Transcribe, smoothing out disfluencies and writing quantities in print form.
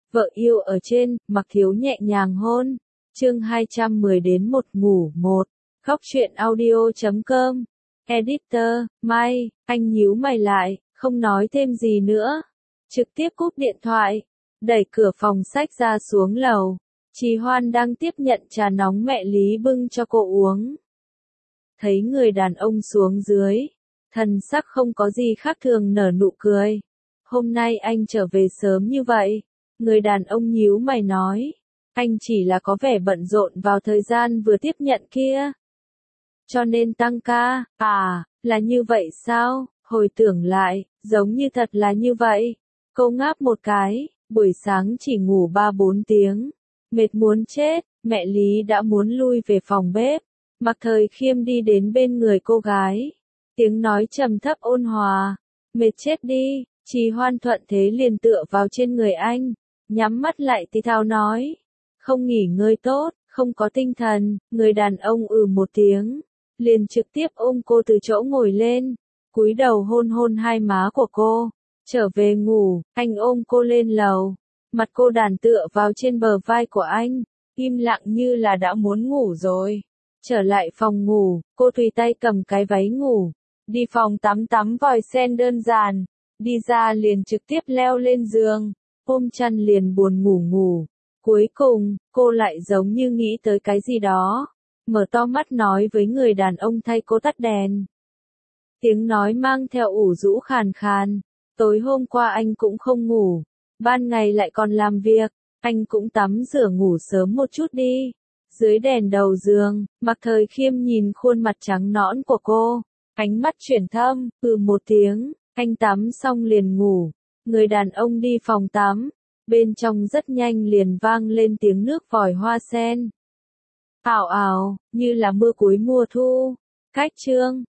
Vợ yêu ở trên, Mặc Thiếu nhẹ nhàng hôn. Chương 210 đến 1 ngủ 1. Khóc chuyện audio.com. Editor, Mai, anh nhíu mày lại, không nói thêm gì nữa. Trực tiếp cúp điện thoại, đẩy cửa phòng sách ra xuống lầu. Trì Hoan đang tiếp nhận trà nóng mẹ Lý bưng cho cô uống. Thấy người đàn ông xuống dưới, thần sắc không có gì khác thường nở nụ cười. Hôm nay anh trở về sớm như vậy. Người đàn ông nhíu mày nói, anh chỉ là có vẻ bận rộn vào thời gian vừa tiếp nhận kia. Cho nên tăng ca, là như vậy sao? Hồi tưởng lại, giống như thật là như vậy. Cô ngáp một cái, buổi sáng chỉ ngủ 3-4 tiếng. Mệt muốn chết, mẹ Lý đã muốn lui về phòng bếp. Mặc Thời Khiêm đi đến bên người cô gái. Tiếng nói trầm thấp ôn hòa. Mệt chết đi, Trì Hoan thuận thế liền tựa vào trên người anh. Nhắm mắt lại thì thào nói. Không nghỉ ngơi tốt, không có tinh thần. Người đàn ông một tiếng. Liền trực tiếp ôm cô từ chỗ ngồi lên. Cúi đầu hôn hôn hai má của cô. Trở về ngủ, anh ôm cô lên lầu. Mặt cô đàn tựa vào trên bờ vai của anh. Im lặng như là đã muốn ngủ rồi. Trở lại phòng ngủ, cô tùy tay cầm cái váy ngủ. Đi phòng tắm vòi sen đơn giản. Đi ra liền trực tiếp leo lên giường. Ôm chăn liền buồn ngủ. Cuối cùng, cô lại giống như nghĩ tới cái gì đó. Mở to mắt nói với người đàn ông thay cô tắt đèn. Tiếng nói mang theo ủ rũ khàn khàn. Tối hôm qua anh cũng không ngủ. Ban ngày lại còn làm việc. Anh cũng tắm rửa ngủ sớm một chút đi. Dưới đèn đầu giường, Mặc Thời Khiêm nhìn khuôn mặt trắng nõn của cô. Ánh mắt chuyển thâm, một tiếng. Anh tắm xong liền ngủ. Người đàn ông đi phòng tắm. Bên trong rất nhanh liền vang lên tiếng nước vòi hoa sen. Ào ào, như là mưa cuối mùa thu. Cách chương